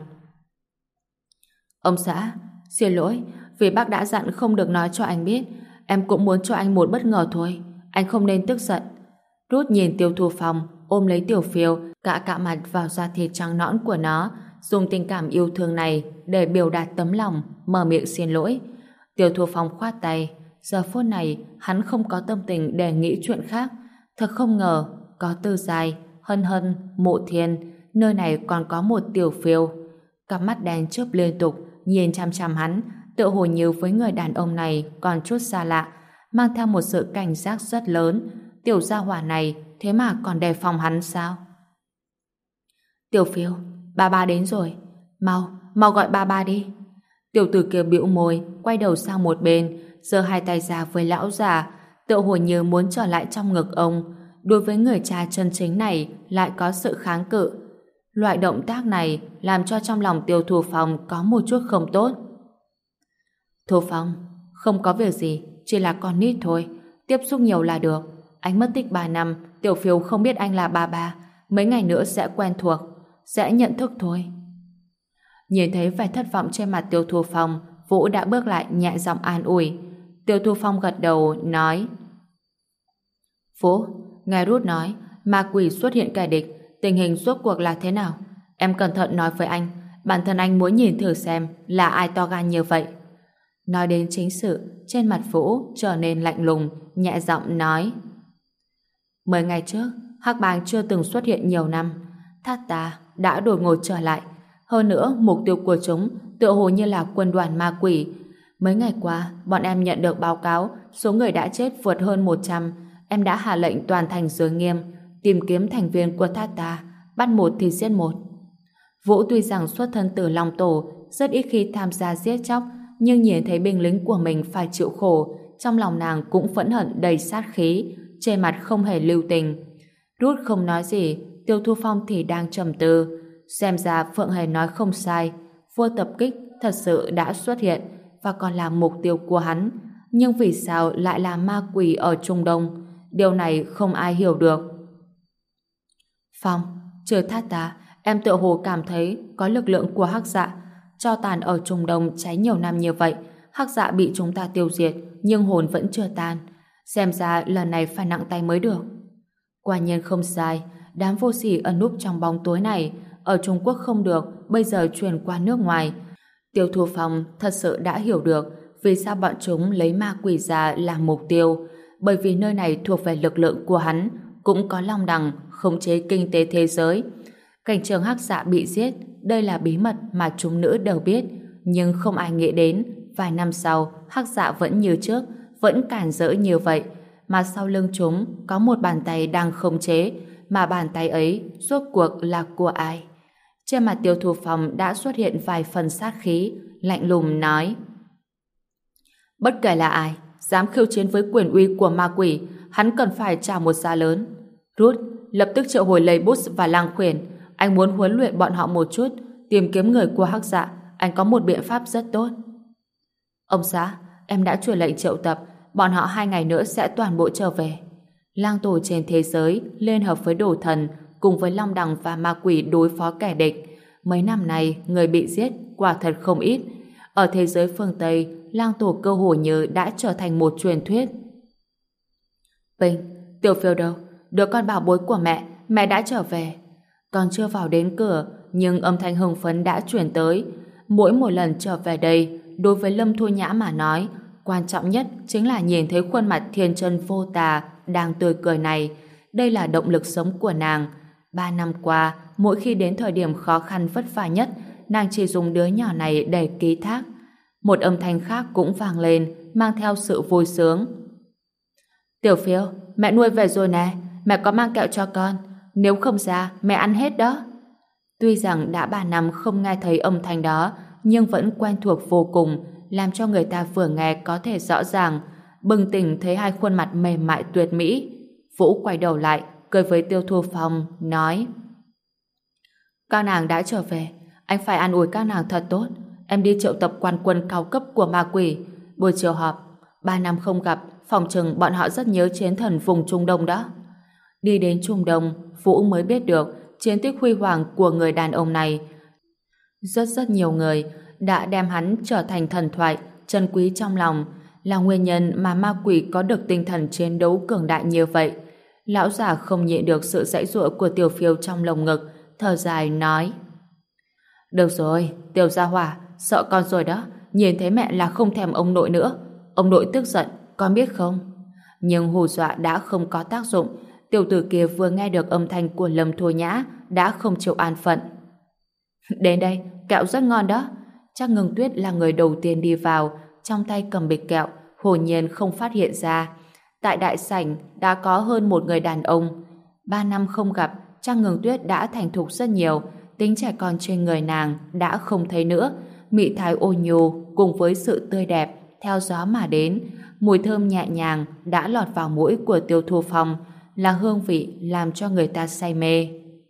Ông xã, xin lỗi, vì bác đã dặn không được nói cho anh biết, em cũng muốn cho anh một bất ngờ thôi, anh không nên tức giận. Rút nhìn Tiêu Thu Phong, ôm lấy Tiểu Phiêu, cạ mặt vào da thịt trắng nõn của nó, dùng tình cảm yêu thương này để biểu đạt tấm lòng, mở miệng xin lỗi. Tiêu Thu Phong khoát tay, giờ phút này hắn không có tâm tình để nghĩ chuyện khác. Thật không ngờ, có Tư Dài, Hân Hân, Mộ Thiên, nơi này còn có một Tiểu Phiêu. Cặp mắt đen chớp liên tục, nhìn chằm chằm hắn, tựa hồ như với người đàn ông này còn chút xa lạ, mang theo một sự cảnh giác rất lớn. Tiểu gia hỏa này thế mà còn đề phòng hắn sao? Tiểu Phiêu, ba đến rồi, mau gọi ba đi. Tiểu tử kia bĩu môi, quay đầu sang một bên, giơ hai tay ra với lão già, tựa hồ như muốn trở lại trong ngực ông. Đối với người cha chân chính này lại có sự kháng cự. Loại động tác này làm cho trong lòng Tiêu Thu Phong có một chút không tốt. Thu Phong, không có việc gì, chỉ là con nít thôi, tiếp xúc nhiều là được. Anh mất tích 3 năm, Tiểu Phiêu không biết anh là ba, mấy ngày nữa sẽ quen thuộc, sẽ nhận thức thôi. Nhìn thấy vẻ thất vọng trên mặt Tiêu Thu Phong, Vũ đã bước lại nhẹ giọng an ủi. Tiêu Thu Phong gật đầu, nói: Vũ, nghe Rút nói, ma quỷ xuất hiện kẻ địch, tình hình rốt cuộc là thế nào? Em cẩn thận nói với anh, bản thân anh muốn nhìn thử xem là ai to gan như vậy. Nói đến chính sự, trên mặt Vũ trở nên lạnh lùng, nhẹ giọng nói: 10 ngày trước, Hắc Bang chưa từng xuất hiện nhiều năm, Thát Ta đã đột ngột trở lại. Hơn nữa, mục tiêu của chúng tựa hồ như là quân đoàn ma quỷ. Mấy ngày qua, bọn em nhận được báo cáo số người đã chết vượt hơn 100. Em đã hạ lệnh toàn thành giới nghiêm tìm kiếm thành viên của Thát Ta, bắt một thì giết một. Vũ tuy rằng xuất thân từ Long Tổ, rất ít khi tham gia giết chóc, nhưng nhìn thấy binh lính của mình phải chịu khổ, trong lòng nàng cũng phẫn hận đầy sát khí, trên mặt không hề lưu tình. Rút không nói gì, Tiêu Thu Phong thì đang trầm tư. Xem ra Phượng Hề nói không sai, vua tập kích thật sự đã xuất hiện và còn là mục tiêu của hắn. Nhưng vì sao lại là ma quỷ ở Trung Đông? Điều này không ai hiểu được. Phong, trừ thát ta, em tựa hồ cảm thấy có lực lượng của Hắc Dạ. Tro tàn ở Trung Đông cháy nhiều năm như vậy, Hắc Dạ bị chúng ta tiêu diệt, nhưng hồn vẫn chưa tan. Xem ra lần này phải nặng tay mới được. Quả nhiên không sai, đám vô sỉ ẩn núp trong bóng tối này, ở Trung Quốc không được, bây giờ truyền qua nước ngoài. Tiêu Thu Phong thật sự đã hiểu được vì sao bọn chúng lấy ma quỷ ra làm mục tiêu, bởi vì nơi này thuộc về lực lượng của hắn, cũng có Long Đằng khống chế kinh tế thế giới. Cảnh trường Hắc Dạ bị giết, đây là bí mật mà chúng nữ đều biết, nhưng không ai nghĩ đến vài năm sau Hắc Dạ vẫn như trước, vẫn cản rỡ như vậy, mà sau lưng chúng có một bàn tay đang khống chế, mà bàn tay ấy rốt cuộc là của ai? Trên mặt Tiêu Thu Phong đã xuất hiện vài phần sát khí, lạnh lùng nói: bất kể là ai dám khiêu chiến với quyền uy của ma quỷ, hắn cần phải trả một giá lớn. Rút, lập tức triệu hồi Lầy Bút và Lang Khuyển. Anh muốn huấn luyện bọn họ một chút, tìm kiếm người của Hắc Dạ. Anh có một biện pháp rất tốt. Ông xã, em đã truyền lệnh triệu tập, bọn họ 2 ngày nữa sẽ toàn bộ trở về. Lang tổ trên thế giới liên hợp với Đồ Thần cùng với Long Đằng và ma quỷ đối phó kẻ địch. Mấy năm này người bị giết quả thật không ít. Ở thế giới phương Tây, Lang tổ cơ hồ như đã trở thành một truyền thuyết. Bình, Tiểu Phiêu đâu? Đứa con bảo bối của mẹ đã trở về. Còn chưa vào đến cửa, nhưng âm thanh hưng phấn đã chuyển tới. Mỗi một lần trở về đây, đối với Lâm Thu Nhã mà nói, quan trọng nhất chính là nhìn thấy khuôn mặt thiên chân vô tà đang tươi cười này. Đây là động lực sống của nàng. 3 năm qua, mỗi khi đến thời điểm khó khăn vất vả nhất, nàng chỉ dùng đứa nhỏ này để ký thác. Một âm thanh khác cũng vang lên, mang theo sự vui sướng. Tiểu Phiêu, mẹ nuôi về rồi nè, mẹ có mang kẹo cho con, nếu không ra mẹ ăn hết đó. Tuy rằng đã 3 năm không nghe thấy âm thanh đó, nhưng vẫn quen thuộc vô cùng, làm cho người ta vừa nghe có thể rõ ràng. Bừng tỉnh thấy hai khuôn mặt mềm mại tuyệt mỹ. Vũ quay đầu lại, cười với Tiêu Thu Phong, nói: các nàng đã trở về, anh phải an ủi các nàng thật tốt. Em đi triệu tập quan quân cao cấp của ma quỷ. Buổi chiều họp, 3 năm không gặp, phòng chừng bọn họ rất nhớ chiến thần vùng Trung Đông đó. Đi đến Trung Đông, Vũ mới biết được chiến tích huy hoàng của người đàn ông này. Rất nhiều người đã đem hắn trở thành thần thoại, trân quý trong lòng, là nguyên nhân mà ma quỷ có được tinh thần chiến đấu cường đại như vậy. Lão già không nhịn được sự giãy giụa của Tiểu Phiêu trong lồng ngực, thở dài nói: được rồi, Tiểu gia hỏa, sợ con rồi đó, nhìn thấy mẹ là không thèm ông nội nữa. Ông nội tức giận, con biết không? Nhưng hù dọa đã không có tác dụng. Tiểu tử kia vừa nghe được âm thanh của Lâm Thu Nhã đã không chịu an phận. Đến đây, kẹo rất ngon đó. Chắc Ngưng Tuyết là người đầu tiên đi vào, trong tay cầm bịch kẹo, hồn nhiên không phát hiện ra. Tại đại sảnh đã có hơn một người đàn ông. 3 năm không gặp, chắc Ngưng Tuyết đã thành thục rất nhiều, tính trẻ con trên người nàng đã không thấy nữa. Mị thái ôn nhu cùng với sự tươi đẹp theo gió mà đến, mùi thơm nhẹ nhàng đã lọt vào mũi của Tiêu Thu Phong, là hương vị làm cho người ta say mê.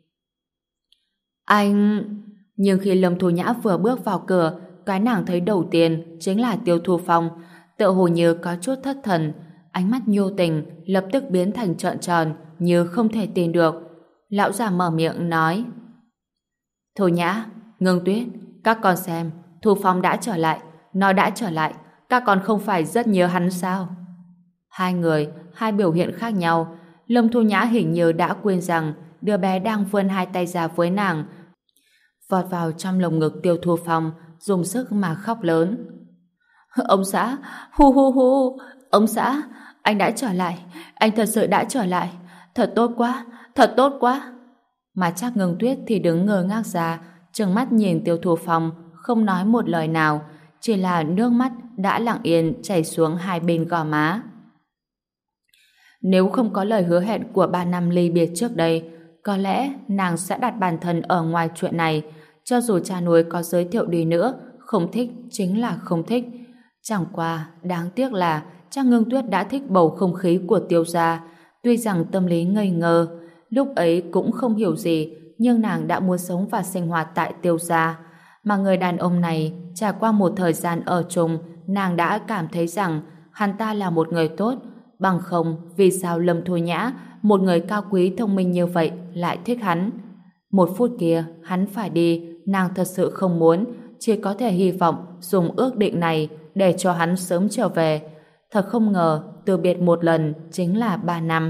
Anh... Nhưng khi Lâm Thu Nhã vừa bước vào cửa, cái nàng thấy đầu tiên chính là Tiêu Thu Phong, tựa hồ như có chút thất thần, ánh mắt nhô tình lập tức biến thành trợn tròn như không thể tin được. Lão già mở miệng nói: Thu Nhã, Ngưng Tuyết, các con xem, Thu Phong đã trở lại. Nó đã trở lại, các con không phải rất nhớ hắn sao? Hai người, hai biểu hiện khác nhau. Lâm Thu Nhã hình như đã quên rằng đứa bé đang vươn hai tay ra với nàng, vọt vào trong lồng ngực Tiêu Thu Phong, dùng sức mà khóc lớn. Ông xã, hu hu hu, ông xã, anh đã trở lại, anh thật sự đã trở lại, thật tốt quá, thật tốt quá. Mà chắc Ngưng Tuyết thì đứng ngơ ngác ra, trừng mắt nhìn Tiêu Thu Phong, không nói một lời nào, chỉ là nước mắt đã lặng yên chảy xuống hai bên gò má. Nếu không có lời hứa hẹn của 3 năm ly biệt trước đây, Có lẽ nàng sẽ đặt bản thân ở ngoài chuyện này, cho dù cha nuôi có giới thiệu đi nữa, không thích chính là không thích. Chẳng qua, đáng tiếc là cha Ngưng Tuyết đã thích bầu không khí của Tiêu gia, tuy rằng tâm lý ngây ngơ, lúc ấy cũng không hiểu gì, nhưng nàng đã muốn sống và sinh hoạt tại Tiêu gia. Mà người đàn ông này, trải qua một thời gian ở chung, nàng đã cảm thấy rằng hắn ta là một người tốt, bằng không vì sao Lâm Thu Nhã, một người cao quý thông minh như vậy, lại thích hắn. Một phút kia, hắn phải đi, nàng thật sự không muốn, chỉ có thể hy vọng dùng ước định này để cho hắn sớm trở về. Thật không ngờ, từ biệt một lần chính là 3 năm.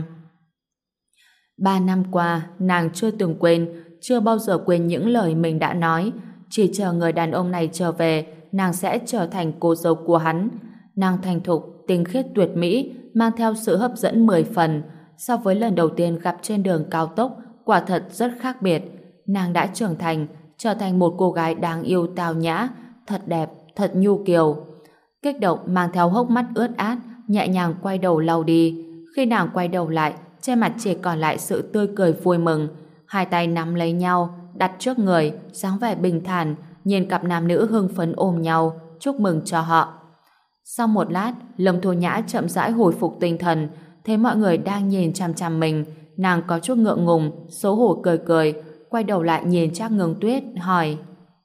3 năm qua, nàng chưa từng quên, chưa bao giờ quên những lời mình đã nói. Chỉ chờ người đàn ông này trở về, nàng sẽ trở thành cô dâu của hắn. Nàng thành thục, tinh khiết tuyệt mỹ, mang theo sự hấp dẫn 10 phần. So với lần đầu tiên gặp trên đường cao tốc, quả thật rất khác biệt. Nàng đã trưởng thành, trở thành một cô gái đáng yêu tao nhã, thật đẹp, thật nhu kiều. Kích động mang theo hốc mắt ướt át, nhẹ nhàng quay đầu lau đi. Khi nàng quay đầu lại, trên mặt chỉ còn lại sự tươi cười vui mừng. Hai tay nắm lấy nhau, đặt trước người, dáng vẻ bình thản, nhìn cặp nam nữ hưng phấn ôm nhau, chúc mừng cho họ. Sau một lát, Lâm Thu Nhã chậm rãi hồi phục tinh thần, thấy mọi người đang nhìn chằm chằm mình, nàng có chút ngượng ngùng, xấu hổ cười cười, quay đầu lại nhìn Trác Ngưng Tuyết, hỏi: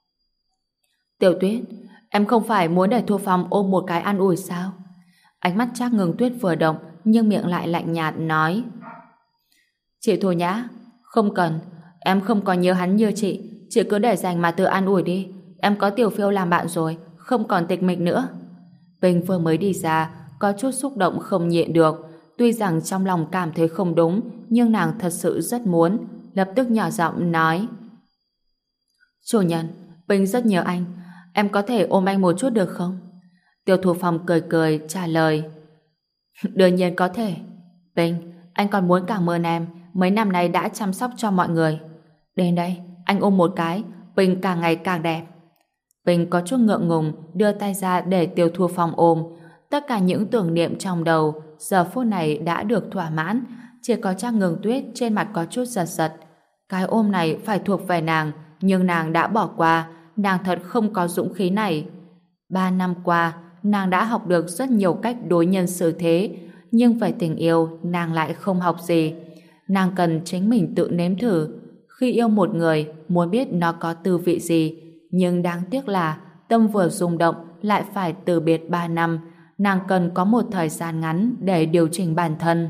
Tiểu Tuyết, em không phải muốn để Thu Phong ôm một cái an ủi sao? Ánh mắt Trác Ngưng Tuyết vừa động, nhưng miệng lại lạnh nhạt nói: Chị Thu Nhã, không cần, em không còn nhớ hắn như chị cứ để dành mà tự an ủi đi, em có Tiểu Phiêu làm bạn rồi, không còn tịch mịch nữa. Bình vừa mới đi ra, có chút xúc động không nhịn được, tuy rằng trong lòng cảm thấy không đúng, nhưng nàng thật sự rất muốn, lập tức nhỏ giọng nói: Chủ nhân, Bình rất nhớ anh, em có thể ôm anh một chút được không? Tiêu Thu Phong cười cười trả lời: Đương nhiên có thể. Bình, anh còn muốn cảm ơn em, mấy năm nay đã chăm sóc cho mọi người. Đến đây, anh ôm một cái, Bình càng ngày càng đẹp. Bình có chút ngượng ngùng đưa tay ra để Tiêu Thu Phong ôm. Tất cả những tưởng niệm trong đầu giờ phút này đã được thỏa mãn, chỉ có Trác Ngưng Tuyết trên mặt có chút giật giật. Cái ôm này phải thuộc về nàng, nhưng nàng đã bỏ qua, nàng thật không có dũng khí này. 3 năm qua, nàng đã học được rất nhiều cách đối nhân xử thế, nhưng về tình yêu nàng lại không học gì. Nàng cần chính mình tự nếm thử. Khi yêu một người, muốn biết nó có tư vị gì, nhưng đáng tiếc là tâm vừa rung động lại phải từ biệt 3 năm. Nàng cần có một thời gian ngắn để điều chỉnh bản thân.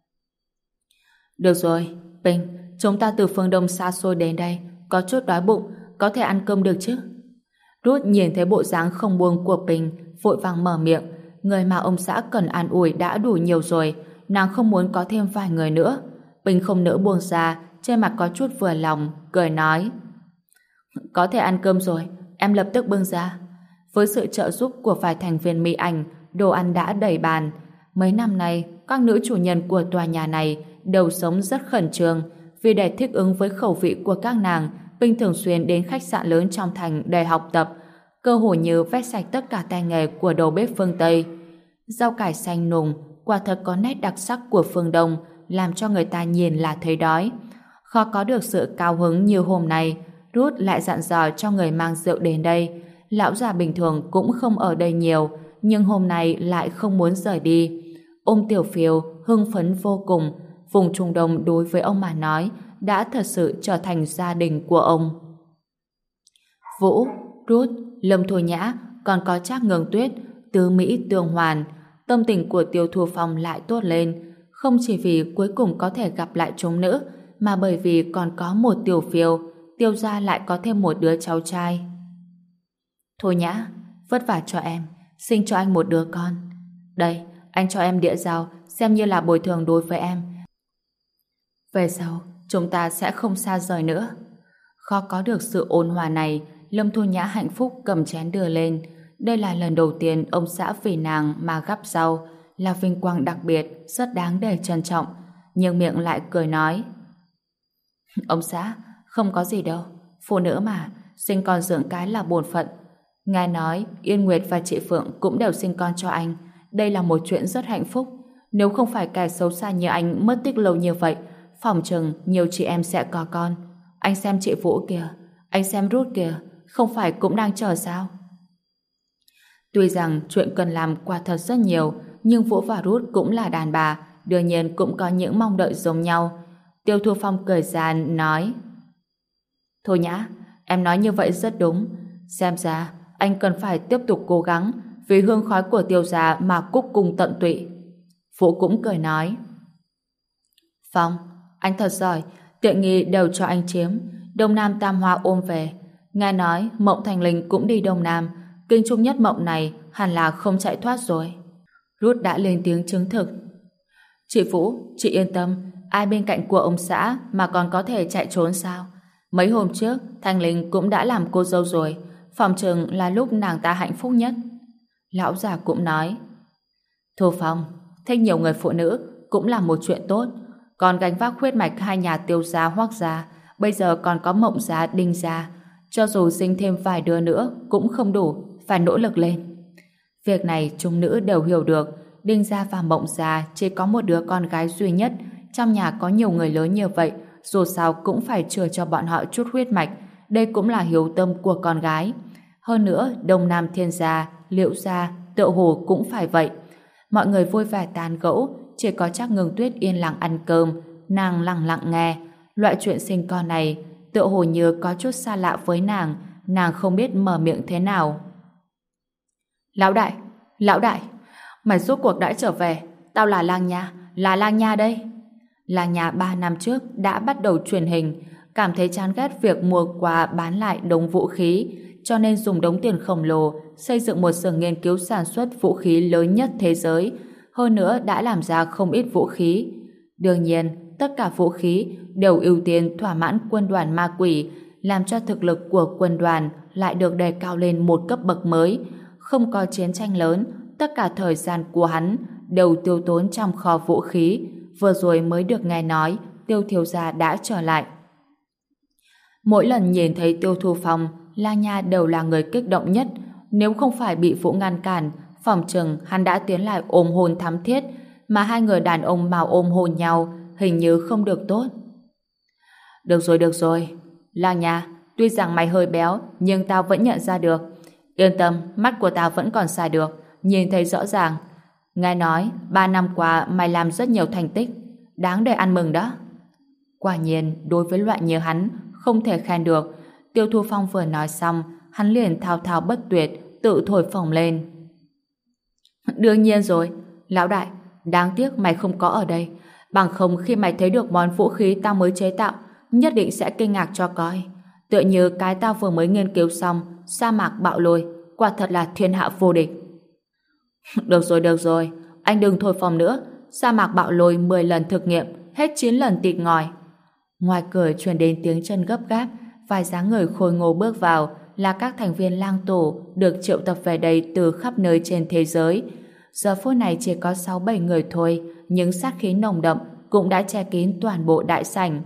Được rồi, Bình, chúng ta từ phương Đông xa xôi đến đây, có chút đói bụng, có thể ăn cơm được chứ? Ruth nhìn thấy bộ dáng không buông của Bình, vội vàng mở miệng. Người mà ông xã cần an ủi đã đủ nhiều rồi, nàng không muốn có thêm vài người nữa. Bình không nỡ buông ra, trên mặt có chút vừa lòng, cười nói: Có thể ăn cơm rồi, em lập tức bưng ra. Với sự trợ giúp của vài thành viên Mỹ Ảnh, đồ ăn đã đầy bàn. Mấy năm nay, các nữ chủ nhân của tòa nhà này đều sống rất khẩn trương, vì để thích ứng với khẩu vị của các nàng, Bình thường xuyên đến khách sạn lớn trong thành để học tập, cơ hội như vét sạch tất cả tay nghề của đầu bếp phương Tây. Rau cải xanh nùng, quả thật có nét đặc sắc của phương Đông, làm cho người ta nhìn là thấy đói. Khó có được sự cao hứng như hôm nay, Ruth lại dặn dò cho người mang rượu đến đây. Lão già bình thường cũng không ở đây nhiều, nhưng hôm nay lại không muốn rời đi. Ôm Tiểu Phiêu hưng phấn vô cùng. Vùng Trung Đông đối với ông mà nói đã thật sự trở thành gia đình của ông. Vũ, Ruth, Lâm Thu Nhã, còn có Trác Ngưng Tuyết, tứ mỹ tương hoàn. Tâm tình của Tiêu Thu Phong lại tốt lên, không chỉ vì cuối cùng có thể gặp lại chúng nữ, mà bởi vì còn có một Tiểu Phiêu, Tiêu gia lại có thêm một đứa cháu trai. Thôi Nhã, vất vả cho em, sinh cho anh một đứa con. Đây, anh cho em đĩa rau, xem như là bồi thường đối với em. Về sau, chúng ta sẽ không xa rời nữa. Khó có được sự ôn hòa này, Lâm Thu Nhã hạnh phúc cầm chén đưa lên. Đây là lần đầu tiên ông xã vì nàng mà gắp rau, là vinh quang đặc biệt, rất đáng để trân trọng. Nhưng miệng lại cười nói: Ông xã, không có gì đâu, phụ nữ mà, sinh con dưỡng cái là bổn phận. Ngài nói Yên Nguyệt và chị Phượng cũng đều sinh con cho anh, đây là một chuyện rất hạnh phúc. Nếu không phải kẻ xấu xa như anh mất tích lâu như vậy, Phỏng chừng nhiều chị em sẽ có con. Anh xem chị Vũ kìa, anh xem Ruth kìa, không phải cũng đang chờ sao? Tuy rằng chuyện cần làm quả thật rất nhiều, nhưng Vũ và Ruth cũng là đàn bà, đương nhiên cũng có những mong đợi giống nhau. Tiêu Thu Phong cười gian nói: Thôi Nhã, em nói như vậy rất đúng. Xem ra anh cần phải tiếp tục cố gắng vì hương khói của Tiêu gia mà cúc cung tận tụy. Vũ cũng cười nói: Phong, anh thật giỏi, tiện nghi đều cho anh chiếm. Đông Nam Tam Hoa ôm về. Nghe nói Mộng Thành Linh cũng đi Đông Nam, kinh trung nhất Mộng này hẳn là không chạy thoát rồi. Ruth đã lên tiếng chứng thực. Chị Vũ, chị yên tâm, ai bên cạnh của ông xã mà còn có thể chạy trốn sao? Mấy hôm trước, Thành Linh cũng đã làm cô dâu rồi, phòng chừng là lúc nàng ta hạnh phúc nhất. Lão già cũng nói: Thu Phong, thích nhiều người phụ nữ cũng là một chuyện tốt, còn gánh vác huyết mạch hai nhà Tiêu gia Hoắc gia, bây giờ còn có Mộng gia Đinh gia, cho dù sinh thêm vài đứa nữa cũng không đủ, phải nỗ lực lên. Việc này chúng nữ đều hiểu được. Đinh gia và Mộng gia chỉ có một đứa con gái duy nhất, trong nhà có nhiều người lớn như vậy, dù sao cũng phải chừa cho bọn họ chút huyết mạch, đây cũng là hiếu tâm của con gái. Hơn nữa, Đông Nam Thiên gia, Liễu gia, tựa hồ cũng phải vậy. Mọi người vui vẻ tán gẫu, chỉ có Trác Ngưng Tuyết yên lặng ăn cơm, nàng lặng lặng nghe. Loại chuyện sinh con này, tựa hồ như có chút xa lạ với nàng không biết mở miệng thế nào. Lão đại, mày rốt cuộc đã trở về, tao là Lang Nha đây. Lang Nha 3 năm trước đã bắt đầu truyền hình, cảm thấy chán ghét việc mua quà bán lại đống vũ khí, cho nên dùng đống tiền khổng lồ xây dựng một xưởng nghiên cứu sản xuất vũ khí lớn nhất thế giới, hơn nữa đã làm ra không ít vũ khí. Đương nhiên, tất cả vũ khí đều ưu tiên thỏa mãn quân đoàn ma quỷ, làm cho thực lực của quân đoàn lại được đề cao lên một cấp bậc mới. Không có chiến tranh lớn, tất cả thời gian của hắn đều tiêu tốn trong kho vũ khí. Vừa rồi mới được nghe nói Tiêu thiếu gia đã trở lại. Mỗi lần nhìn thấy Tiêu Thu Phong, Lang Nha đều là người kích động nhất. Nếu không phải bị Vũ ngăn cản, phòng chừng hắn đã tiến lại ôm hôn thắm thiết, mà hai người đàn ông mà ôm hôn nhau hình như không được tốt. Được rồi. Lang Nha, tuy rằng mày hơi béo, nhưng tao vẫn nhận ra được. Yên tâm, mắt của tao vẫn còn xài được, nhìn thấy rõ ràng. Nghe nói, 3 năm qua mày làm rất nhiều thành tích, đáng để ăn mừng đó. Quả nhiên, đối với loại như hắn, không thể khen được. Tiêu Thu Phong vừa nói xong, hắn liền thao thao bất tuyệt, tự thổi phồng lên. Đương nhiên rồi, lão đại, đáng tiếc mày không có ở đây. Bằng không khi mày thấy được món vũ khí tao mới chế tạo, nhất định sẽ kinh ngạc cho coi. Tựa như cái tao vừa mới nghiên cứu xong, sa mạc bạo lôi, quả thật là thiên hạ vô địch. Được rồi, anh đừng thổi phồng nữa. Sa mạc bạo lôi 10 lần thực nghiệm, hết 9 lần tịt ngòi. Ngoài cửa truyền đến tiếng chân gấp gáp, vài dáng người khôi ngô bước vào, là các thành viên lang tổ được triệu tập về đây từ khắp nơi trên thế giới. Giờ phút này chỉ có 6-7 người thôi, nhưng sát khí nồng đậm cũng đã che kín toàn bộ đại sảnh.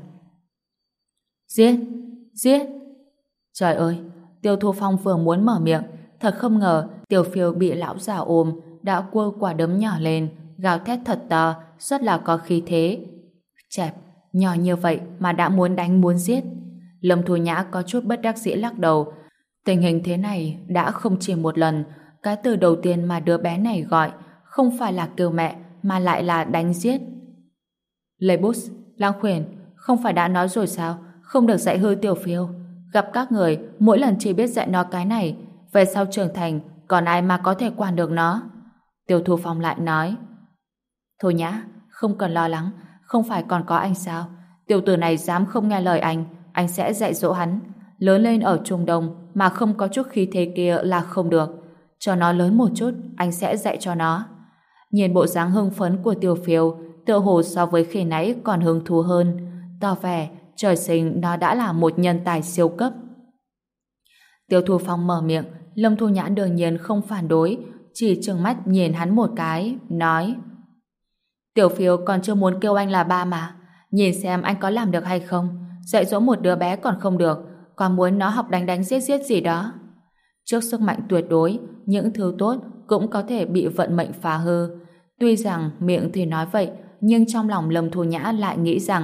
Giết! Trời ơi, Tiêu Thu Phong vừa muốn mở miệng, thật không ngờ Tiểu Phiêu bị lão già ôm, đã quơ quả đấm nhỏ lên, gào thét thật to, rất là có khí thế. Chẹp, nhỏ như vậy mà đã muốn đánh muốn giết. Lâm Thu Nhã có chút bất đắc dĩ lắc đầu. Tình hình thế này đã không chỉ một lần. Cái từ đầu tiên mà đứa bé này gọi không phải là kêu mẹ mà lại là đánh giết. Lê Bút, Lang Khuyển, không phải đã nói rồi sao, không được dạy hư Tiểu Phiêu. Gặp các người, mỗi lần chỉ biết dạy nó cái này, về sau trưởng thành, còn ai mà có thể quản được nó. Tiêu Thu Phong lại nói. Thôi Nhã, không cần lo lắng, không phải còn có anh sao? Tiểu tử này dám không nghe lời anh sẽ dạy dỗ hắn. Lớn lên ở Trung Đông mà không có chút khí thế kia là không được. Cho nó lớn một chút, anh sẽ dạy cho nó. Nhìn bộ dáng hưng phấn của Tiểu Phiêu, tựa hồ so với khi nãy còn hứng thú hơn, tỏ vẻ trời sinh nó đã là một nhân tài siêu cấp. Tiêu Thu Phong mở miệng, Lâm Thu Nhã đương nhiên không phản đối, chỉ trừng mắt nhìn hắn một cái, nói: Tiểu Phiêu còn chưa muốn kêu anh là ba mà, nhìn xem anh có làm được hay không. Dạy dỗ một đứa bé còn không được, còn muốn nó học đánh giết gì đó. Trước sức mạnh tuyệt đối, những thứ tốt cũng có thể bị vận mệnh phá hư. Tuy rằng miệng thì nói vậy, nhưng trong lòng Lâm Thu Nhã lại nghĩ rằng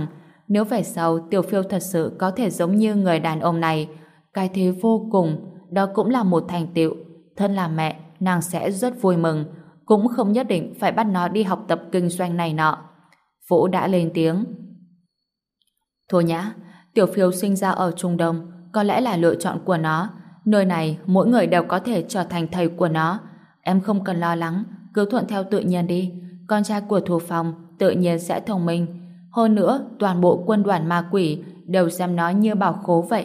Nếu về sau Tiểu Phiêu thật sự có thể giống như người đàn ông này, cái thế vô cùng, đó cũng là một thành tựu. Thân là mẹ, nàng sẽ rất vui mừng, cũng không nhất định phải bắt nó đi học tập kinh doanh này nọ. Vũ đã lên tiếng. Thôi nhã, Tiểu Phiêu sinh ra ở Trung Đông, có lẽ là lựa chọn của nó. Nơi này, mỗi người đều có thể trở thành thầy của nó. Em không cần lo lắng, cứ thuận theo tự nhiên đi. Con trai của thủ phòng tự nhiên sẽ thông minh. Hơn nữa, toàn bộ quân đoàn ma quỷ đều xem nó như bảo khố vậy.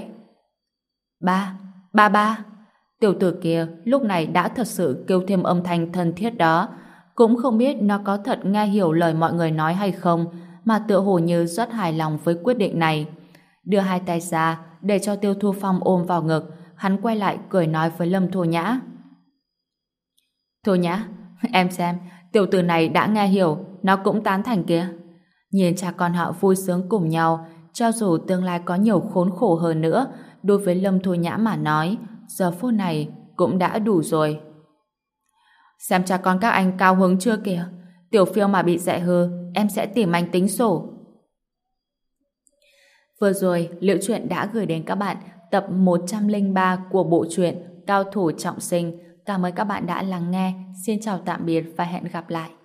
Ba. Tiểu tử kia lúc này đã thật sự kêu thêm âm thanh thân thiết đó. Cũng không biết nó có thật nghe hiểu lời mọi người nói hay không, mà tựa hồ như rất hài lòng với quyết định này. Đưa hai tay ra để cho Tiêu Thu Phong ôm vào ngực, hắn quay lại cười nói với Lâm Thu Nhã. Thu Nhã, em xem, tiểu tử này đã nghe hiểu, nó cũng tán thành kìa. Nhìn cha con họ vui sướng cùng nhau, cho dù tương lai có nhiều khốn khổ hơn nữa, đối với Lâm Thu Nhã mà nói, giờ phút này cũng đã đủ rồi. Xem cha con các anh cao hứng chưa kìa, Tiểu Phiêu mà bị dạy hư, em sẽ tìm anh tính sổ. Vừa rồi, Liễu Chuyện đã gửi đến các bạn tập 103 của bộ truyện Cao Thủ Trọng Sinh. Cảm ơn các bạn đã lắng nghe. Xin chào tạm biệt và hẹn gặp lại.